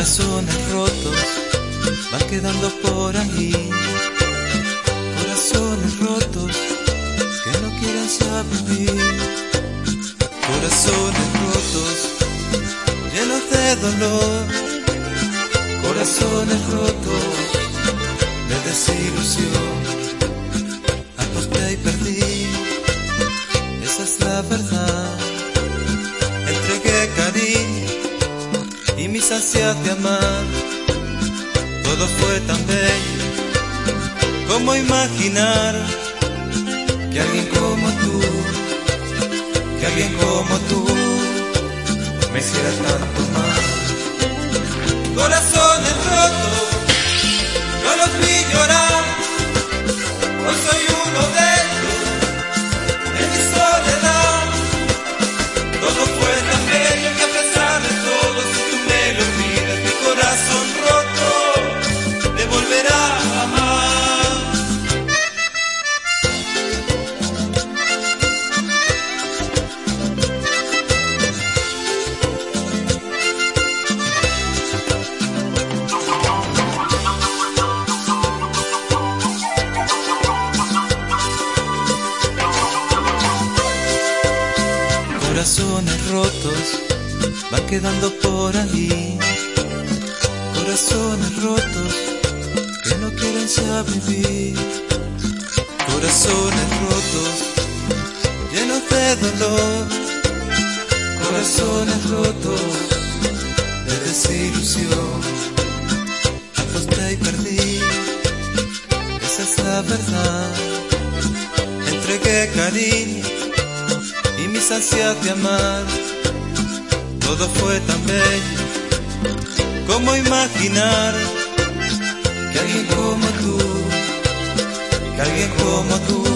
Corazones rotos van quedando por ahí. Corazones rotos que no quieren ya vivir. Corazones rotos llenos de dolor. Corazones rotos de desilusión. Aposté y perdí, esa es la verdad. Entregué cariño y mis ansias de amar. Todo fue tan bello, ¿cómo imaginar que alguien como tú, que alguien como tú me hiciera tanto mal? Corazones rotos, yo los vi llorar. Hoy soy uno de ellos, en mi soledad. Todo fue tan bello que a pesar de todo, si tú me lo olvidas, mi corazón roto te volverá a amar. Corazones rotos van quedando por ahí. Corazones rotos que no quieren ya vivir. Corazones rotos llenos de dolor. Corazones rotos de desilusión. Aposté y perdí, esa es la verdad. Entregué cariño y mis ansias de amar. Todo fue tan bello, ¿cómo imaginar que alguien como tú, que alguien como tú